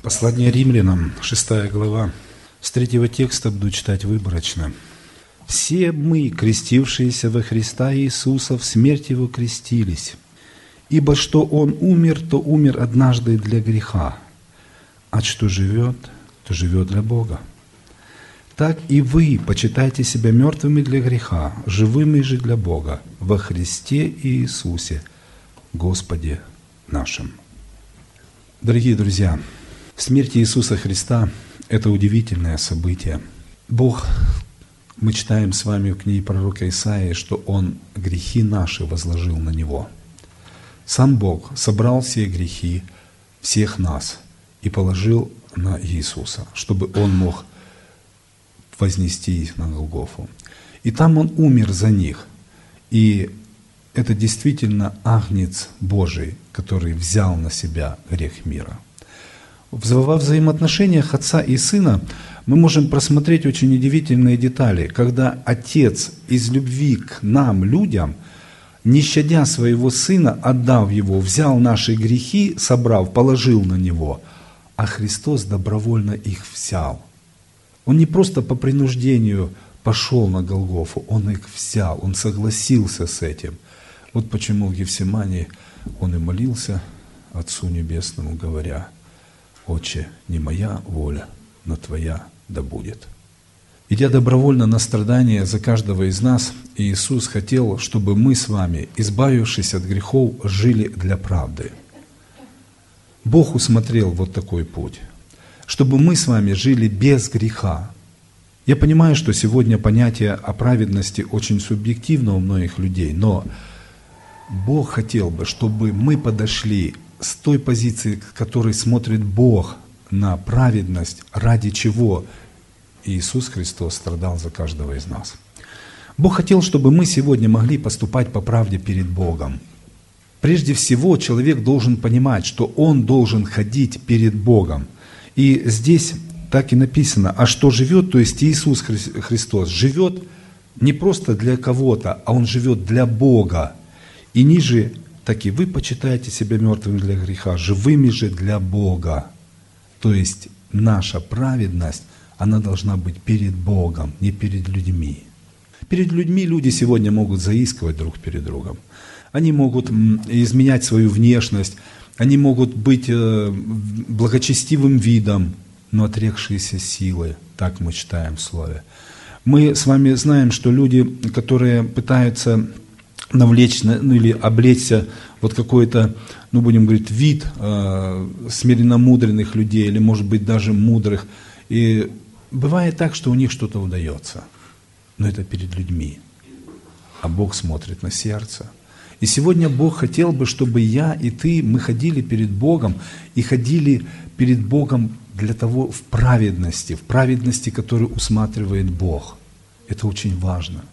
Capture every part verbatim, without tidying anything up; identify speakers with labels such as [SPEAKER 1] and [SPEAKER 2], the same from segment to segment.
[SPEAKER 1] Послание римлянам, шестая глава. С третьего текста буду читать выборочно. «Все мы, крестившиеся во Христа Иисуса, в смерть Его крестились. Ибо что Он умер, то умер однажды для греха, а что живет, то живет для Бога. Так и вы почитайте себя мертвыми для греха, живыми же для Бога, во Христе Иисусе, Господе нашим». Дорогие друзья, смерть Иисуса Христа – это удивительное событие. Бог, мы читаем с вами в книге пророка Исаии, что Он грехи наши возложил на Него. Сам Бог собрал все грехи всех нас и положил на Иисуса, чтобы Он мог вознести их на Голгофу. И там Он умер за них. И это действительно Агнец Божий, который взял на себя грех мира. Во взаимоотношениях Отца и Сына мы можем просмотреть очень удивительные детали, когда Отец из любви к нам, людям, не щадя своего Сына, отдав Его, взял наши грехи, собрав, положил на Него, а Христос добровольно их взял. Он не просто по принуждению пошел на Голгофу, Он их взял, Он согласился с этим. Вот почему в Гефсимании Он и молился Отцу Небесному, говоря: «Отче, не моя воля, но Твоя да будет». Идя добровольно на страдания за каждого из нас, Иисус хотел, чтобы мы с вами, избавившись от грехов, жили для правды. Бог усмотрел вот такой путь, чтобы мы с вами жили без греха. Я понимаю, что сегодня понятие о праведности очень субъективно у многих людей, но Бог хотел бы, чтобы мы подошли с той позиции, к которой смотрит Бог на праведность, ради чего Иисус Христос страдал за каждого из нас. Бог хотел, чтобы мы сегодня могли поступать по правде перед Богом. Прежде всего, человек должен понимать, что он должен ходить перед Богом. И здесь так и написано: а что живет, то есть Иисус Христос живет не просто для кого-то, а Он живет для Бога. И ниже: так и вы почитаете себя мертвыми для греха, живыми же для Бога. То есть наша праведность, она должна быть перед Богом, не перед людьми. Перед людьми люди сегодня могут заискивать друг перед другом. Они могут изменять свою внешность, они могут быть благочестивым видом, но отрекшиеся силы, так мы читаем в Слове. Мы с вами знаем, что люди, которые пытаются навлечь, ну или облечься вот какой-то, ну будем говорить, вид э, смиренномудренных людей, или может быть даже мудрых, и бывает так, что у них что-то удается, но это перед людьми, а Бог смотрит на сердце. И сегодня Бог хотел бы, чтобы я и ты, мы ходили перед Богом, и ходили перед Богом для того в праведности, в праведности, которую усматривает Бог. Это очень важно.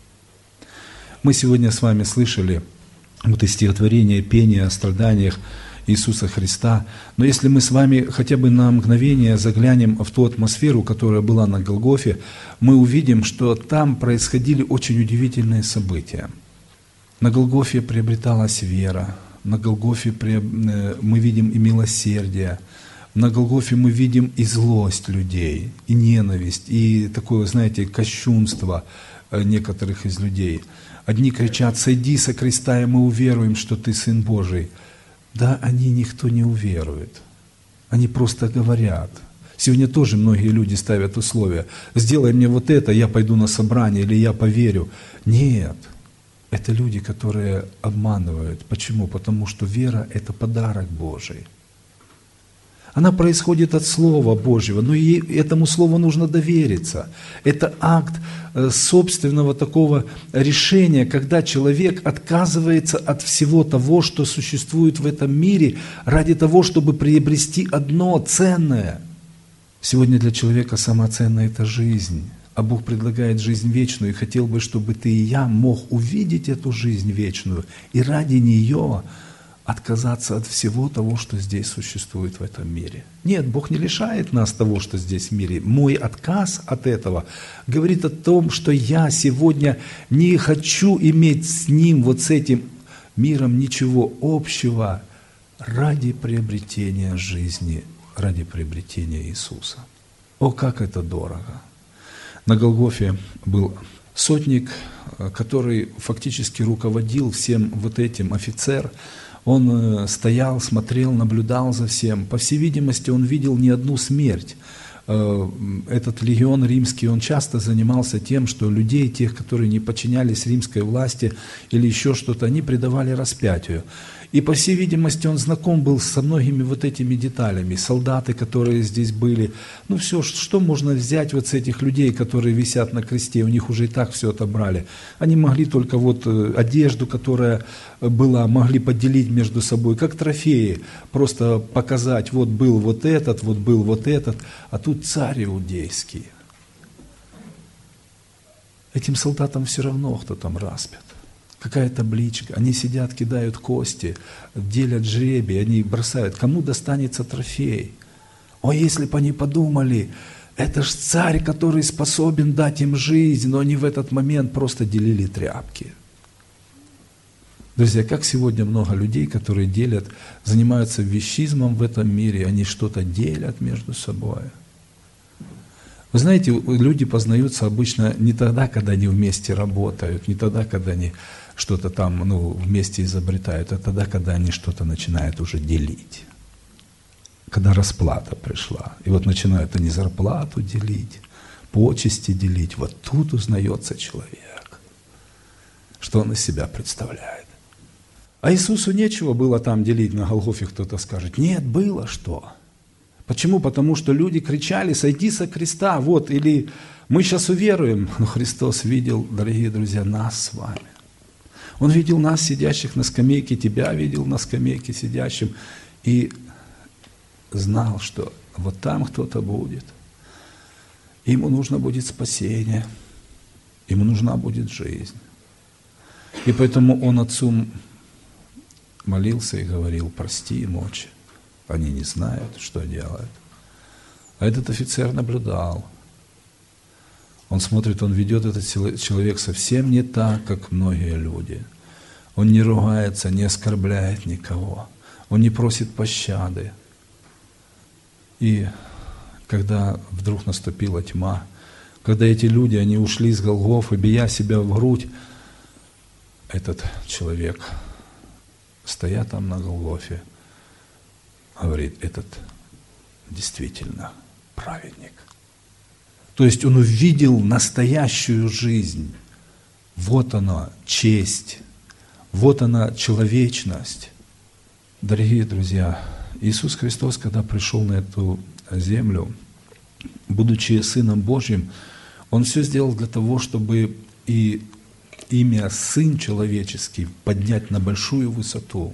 [SPEAKER 1] Мы сегодня с вами слышали вот и стихотворение, пение о страданиях Иисуса Христа. Но если мы с вами хотя бы на мгновение заглянем в ту атмосферу, которая была на Голгофе, мы увидим, что там происходили очень удивительные события. На Голгофе приобреталась вера, на Голгофе мы видим и милосердие, на Голгофе мы видим и злость людей, и ненависть, и такое, знаете, кощунство некоторых из людей. Одни кричат: «Сойди со креста, и мы уверуем, что Ты Сын Божий». Да, они никто не уверует. Они просто говорят. Сегодня тоже многие люди ставят условия: «Сделай мне вот это, я пойду на собрание, или я поверю». Нет, это люди, которые обманывают. Почему? Потому что вера – это подарок Божий. Она происходит от Слова Божьего, но и этому Слову нужно довериться. Это акт собственного такого решения, когда человек отказывается от всего того, что существует в этом мире, ради того, чтобы приобрести одно ценное. Сегодня для человека самое ценное – это жизнь, а Бог предлагает жизнь вечную, и хотел бы, чтобы ты и я мог увидеть эту жизнь вечную, и ради нее отказаться от всего того, что здесь существует в этом мире. Нет, Бог не лишает нас того, что здесь в мире. Мой отказ от этого говорит о том, что я сегодня не хочу иметь с Ним, вот с этим миром, ничего общего ради приобретения жизни ради приобретения Иисуса. О, как это дорого! На Голгофе был сотник, который фактически руководил всем вот этим, офицер. Он стоял, смотрел, наблюдал за всем. По всей видимости, он видел не одну смерть. Этот легион римский, он часто занимался тем, что людей, тех, которые не подчинялись римской власти или еще что-то, они предавали распятию. И, по всей видимости, он знаком был со многими вот этими деталями. Солдаты, которые здесь были. Ну все, что можно взять вот с этих людей, которые висят на кресте, у них уже и так все отобрали. Они могли только вот одежду, которая была, могли поделить между собой, как трофеи. Просто показать, вот был вот этот, вот был вот этот, а тут царь иудейский. Этим солдатам все равно, кто там распят. Какая табличка, они сидят, кидают кости, делят жребий, они бросают, кому достанется трофей. О, если бы они подумали, это ж царь, который способен дать им жизнь, но они в этот момент просто делили тряпки. Друзья, как сегодня много людей, которые делят, занимаются вещизмом в этом мире, они что-то делят между собой. Вы знаете, люди познаются обычно не тогда, когда они вместе работают, не тогда, когда они что-то там ну, вместе изобретают, а тогда, когда они что-то начинают уже делить. Когда расплата пришла. И вот начинают они зарплату делить, почести делить. Вот тут узнается человек, что он из себя представляет. А Иисусу нечего было там делить, на Голгофе кто-то скажет. Нет, было что. Почему? Потому что люди кричали: «Сойди со креста!» Вот, или «Мы сейчас уверуем». Но Христос видел, дорогие друзья, нас с вами. Он видел нас, сидящих на скамейке, тебя видел на скамейке сидящим, и знал, что вот там кто-то будет. Ему нужно будет спасение, ему нужна будет жизнь. И поэтому он Отцу молился и говорил: «Прости им, Отче, они не знают, что делают». А этот офицер наблюдал. Он смотрит, он ведет этот человек совсем не так, как многие люди. Он не ругается, не оскорбляет никого. Он не просит пощады. И когда вдруг наступила тьма, когда эти люди, они ушли с Голгофы, бия себя в грудь, этот человек, стоя там на Голгофе, говорит: этот действительно праведник. То есть он увидел настоящую жизнь. Вот она честь, вот она человечность. Дорогие друзья, Иисус Христос, когда пришел на эту землю, будучи Сыном Божьим, Он все сделал для того, чтобы и имя Сын Человеческий поднять на большую высоту.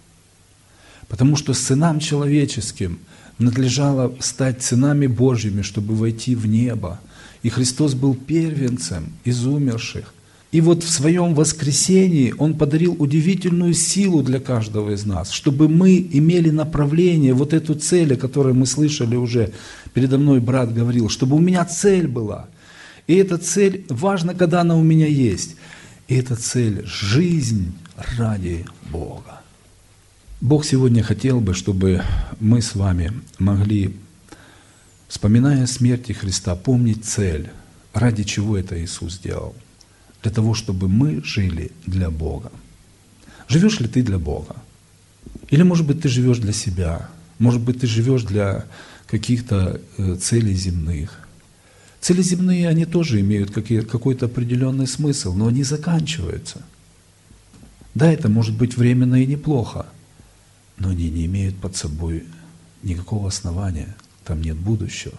[SPEAKER 1] Потому что сынам человеческим надлежало стать сынами Божьими, чтобы войти в небо. И Христос был первенцем из умерших. И вот в своем воскресении Он подарил удивительную силу для каждого из нас, чтобы мы имели направление, вот эту цель, о которой мы слышали уже, передо мной брат говорил, чтобы у меня цель была. И эта цель важна, когда она у меня есть. И эта цель – жизнь ради Бога. Бог сегодня хотел бы, чтобы мы с вами могли, вспоминая смерти Христа, помнить цель, ради чего это Иисус сделал. Для того, чтобы мы жили для Бога. Живешь ли ты для Бога? Или, может быть, ты живешь для себя? Может быть, ты живешь для каких-то целей земных? Цели земные, они тоже имеют какой-то определенный смысл, но они заканчиваются. Да, это может быть временно и неплохо, но они не имеют под собой никакого основания, там нет будущего.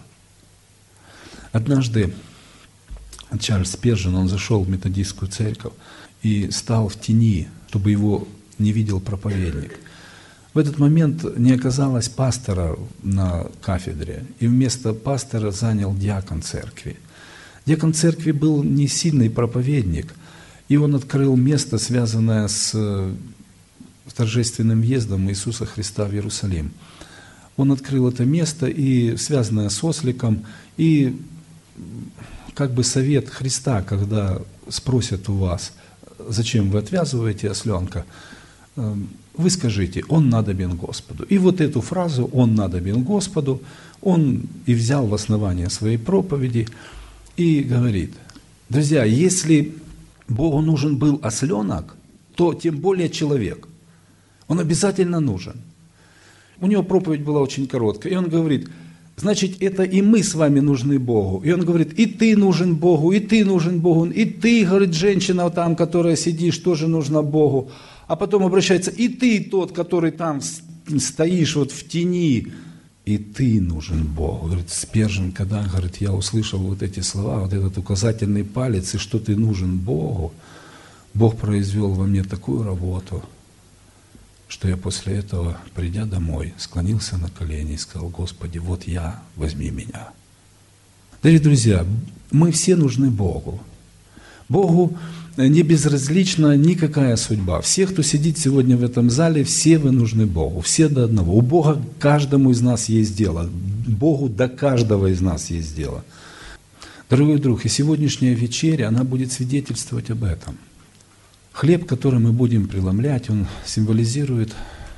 [SPEAKER 1] Однажды Чарльз Спержен, он зашел в методистскую церковь и стал в тени, чтобы его не видел проповедник. В этот момент не оказалось пастора на кафедре, и вместо пастора занял диакон церкви. Диакон церкви был не сильный проповедник, и он открыл место, связанное с торжественным въездом Иисуса Христа в Иерусалим. Он открыл это место, и связанное с осликом, и как бы совет Христа, когда спросят у вас, зачем вы отвязываете осленка, вы скажите: «Он надобен Господу». И вот эту фразу «Он надобен Господу» он и взял в основание своей проповеди и говорит: друзья, если Богу нужен был осленок, то тем более человек. Он обязательно нужен. У него проповедь была очень короткая, и он говорит: значит, это и мы с вами нужны Богу. И он говорит: и ты нужен Богу, и ты нужен Богу, и ты, говорит, женщина там, которая сидишь, тоже нужна Богу. А потом обращается: и ты тот, который там стоишь вот в тени, и ты нужен Богу. Говорит, Спержен, когда, говорит, я услышал вот эти слова, вот этот указательный палец, и что ты нужен Богу, Бог произвел во мне такую работу, что я после этого, придя домой, склонился на колени и сказал: Господи, вот я, возьми меня. Дорогие друзья, мы все нужны Богу. Богу не безразлична никакая судьба. Все, кто сидит сегодня в этом зале, все вы нужны Богу, все до одного. У Бога каждому из нас есть дело. Богу до каждого из нас есть дело. Дорогой друг, и сегодняшняя вечеря, она будет свидетельствовать об этом. Хлеб, который мы будем преломлять, он символизирует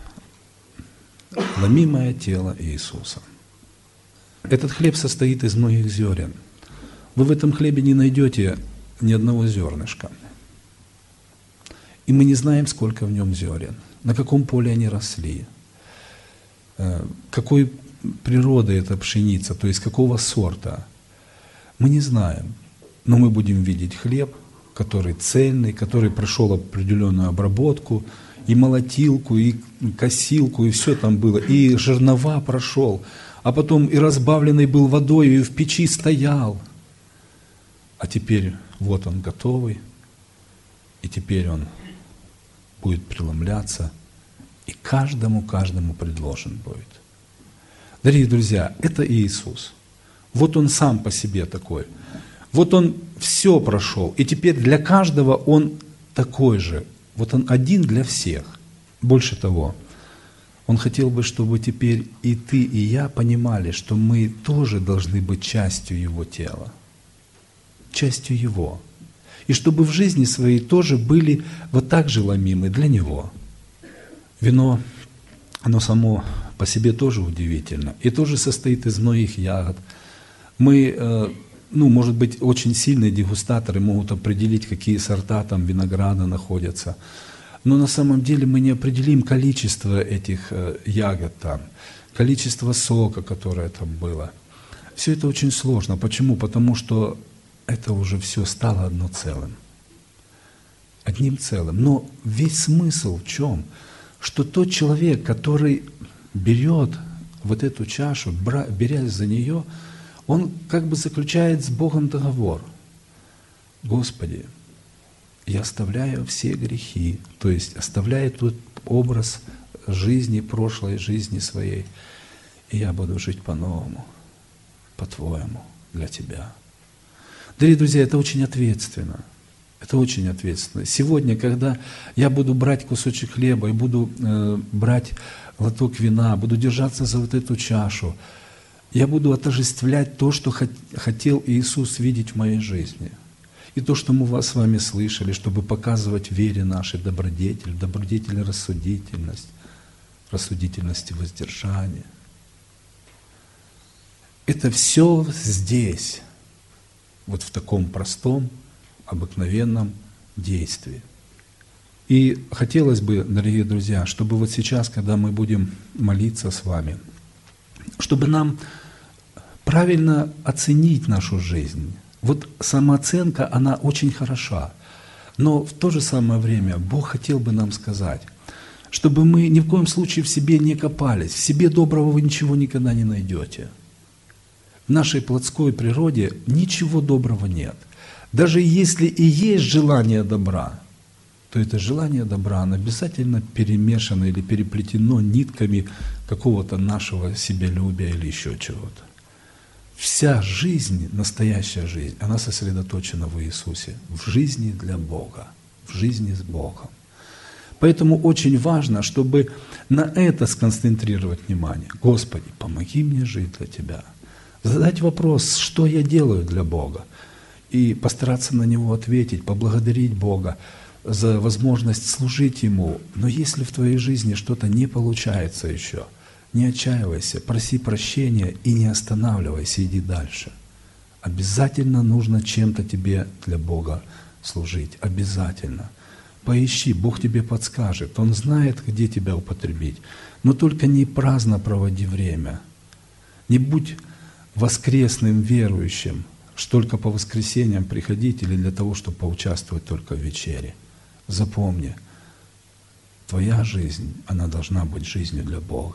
[SPEAKER 1] ломимое тело Иисуса. Этот хлеб состоит из многих зерен. Вы в этом хлебе не найдете ни одного зернышка. И мы не знаем, сколько в нем зерен, на каком поле они росли, какой природы эта пшеница, то есть какого сорта. Мы не знаем, но мы будем видеть хлеб, который цельный, который прошел определенную обработку, и молотилку, и косилку, и все там было, и жернова прошел, а потом и разбавленный был водой, и в печи стоял. А теперь вот он готовый, и теперь он будет преломляться, и каждому, каждому предложен будет. Дорогие друзья, это Иисус. Вот Он сам по себе такой. Вот Он все прошел, и теперь для каждого Он такой же. Вот Он один для всех. Больше того, Он хотел бы, чтобы теперь и ты, и я понимали, что мы тоже должны быть частью Его тела, частью Его. И чтобы в жизни своей тоже были вот так же ломимы для Него. Вино, оно само по себе тоже удивительно. И тоже состоит из многих ягод. Мы, ну, может быть, очень сильные дегустаторы могут определить, какие сорта там винограда находятся. Но на самом деле мы не определим количество этих ягод там, количество сока, которое там было. Все это очень сложно. Почему? Потому что это уже все стало одно целым. Одним целым. Но весь смысл в чем? Что тот человек, который берет вот эту чашу, берясь за нее, он как бы заключает с Богом договор. Господи, я оставляю все грехи, то есть оставляю тот образ жизни, прошлой жизни своей, и я буду жить по-новому, по-твоему, для Тебя. Дорогие друзья, это очень ответственно. Это очень ответственно. Сегодня, когда я буду брать кусочек хлеба и буду э, брать глоток вина, буду держаться за вот эту чашу, я буду отождествлять то, что хот- хотел Иисус видеть в моей жизни. И то, что мы вас с вами слышали, чтобы показывать вере нашей добродетель, добродетель рассудительность, рассудительность и воздержание. Это все здесь. Вот в таком простом, обыкновенном действии. И хотелось бы, дорогие друзья, чтобы вот сейчас, когда мы будем молиться с вами, чтобы нам правильно оценить нашу жизнь. Вот самооценка, она очень хороша, но в то же самое время Бог хотел бы нам сказать, чтобы мы ни в коем случае в себе не копались, в себе доброго вы ничего никогда не найдете. В нашей плотской природе ничего доброго нет. Даже если и есть желание добра, то это желание добра, оно обязательно перемешано или переплетено нитками какого-то нашего себялюбия или еще чего-то. Вся жизнь, настоящая жизнь, она сосредоточена в Иисусе, в жизни для Бога, в жизни с Богом. Поэтому очень важно, чтобы на это сконцентрировать внимание. Господи, помоги мне жить для Тебя. Задать вопрос, что я делаю для Бога, и постараться на него ответить, поблагодарить Бога. за возможность служить Ему. Но если в твоей жизни что-то не получается еще, не отчаивайся, проси прощения и не останавливайся, иди дальше. Обязательно нужно чем-то тебе для Бога служить. Обязательно. Поищи, Бог тебе подскажет. Он знает, где тебя употребить. Но только не праздно проводи время. Не будь воскресным верующим, что только по воскресеньям приходить или для того, чтобы поучаствовать только в вечере. Запомни, твоя жизнь, она должна быть жизнью для Бога.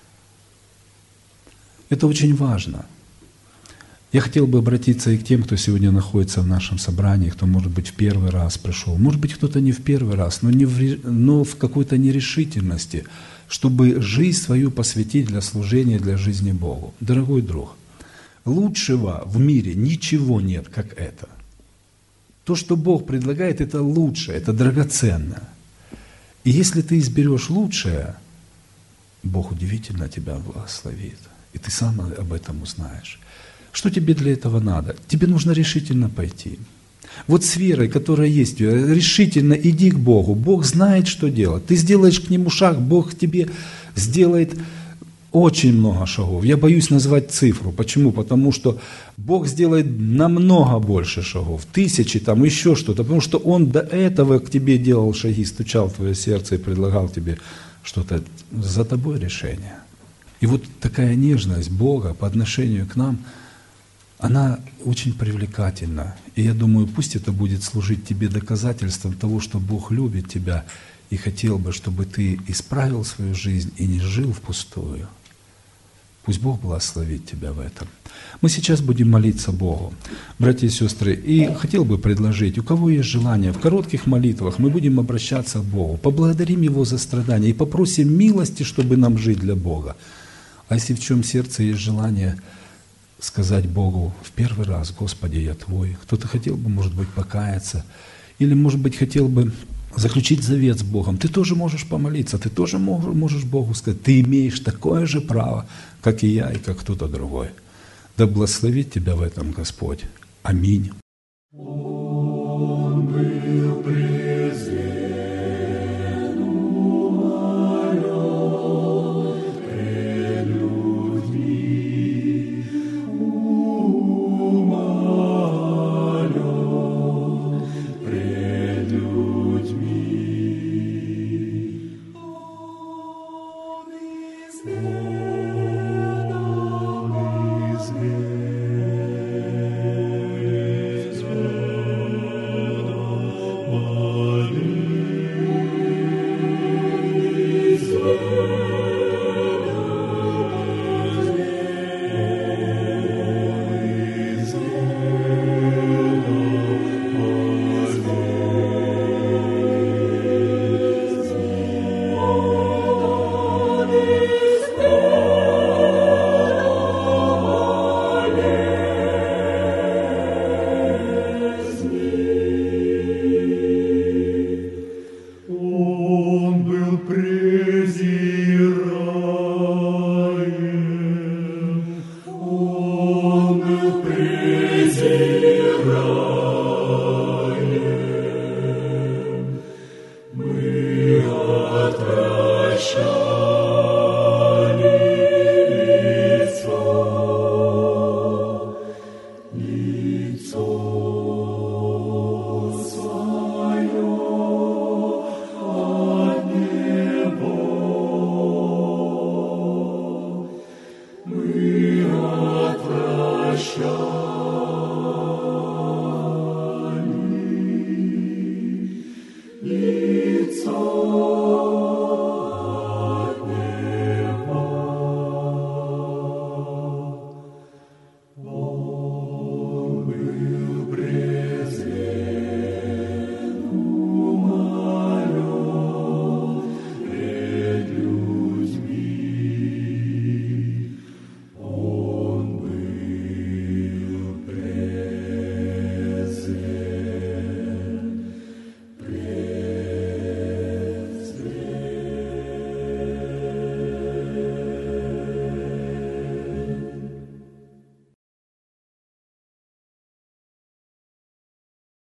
[SPEAKER 1] Это очень важно. Я хотел бы обратиться и к тем, кто сегодня находится в нашем собрании, кто, может быть, в первый раз пришел. Может быть, кто-то не в первый раз, но, не в, но в какой-то нерешительности, чтобы жизнь свою посвятить для служения, для жизни Богу. Дорогой друг, лучшего в мире ничего нет, как это. То, что Бог предлагает, это лучше, это драгоценно. И если ты изберешь лучшее, Бог удивительно тебя благословит. И ты сам об этом узнаешь. Что тебе для этого надо? Тебе нужно решительно пойти. Вот с верой, которая есть у тебя, решительно иди к Богу. Бог знает, что делать. Ты сделаешь к Нему шаг, Бог тебе сделает очень много шагов. Я боюсь назвать цифру. Почему? Потому что Бог сделает намного больше шагов. Тысячи, там еще что-то. Потому что Он до этого к тебе делал шаги, стучал в твое сердце и предлагал тебе что-то. За тобой решение. И вот такая нежность Бога по отношению к нам, она очень привлекательна. И я думаю, пусть это будет служить тебе доказательством того, что Бог любит тебя и хотел бы, чтобы ты исправил свою жизнь и не жил впустую. Пусть Бог благословит тебя в этом. Мы сейчас будем молиться Богу, братья и сестры. И хотел бы предложить, у кого есть желание, в коротких молитвах мы будем обращаться к Богу, поблагодарим Его за страдания и попросим милости, чтобы нам жить для Бога. А если в чем сердце есть желание сказать Богу в первый раз: «Господи, я Твой». Кто-то хотел бы, может быть, покаяться, или, может быть, хотел бы заключить завет с Богом. Ты тоже можешь помолиться, ты тоже можешь Богу сказать: ты имеешь такое же право, как и я, и как кто-то другой. Да благословит тебя в этом Господь. Аминь.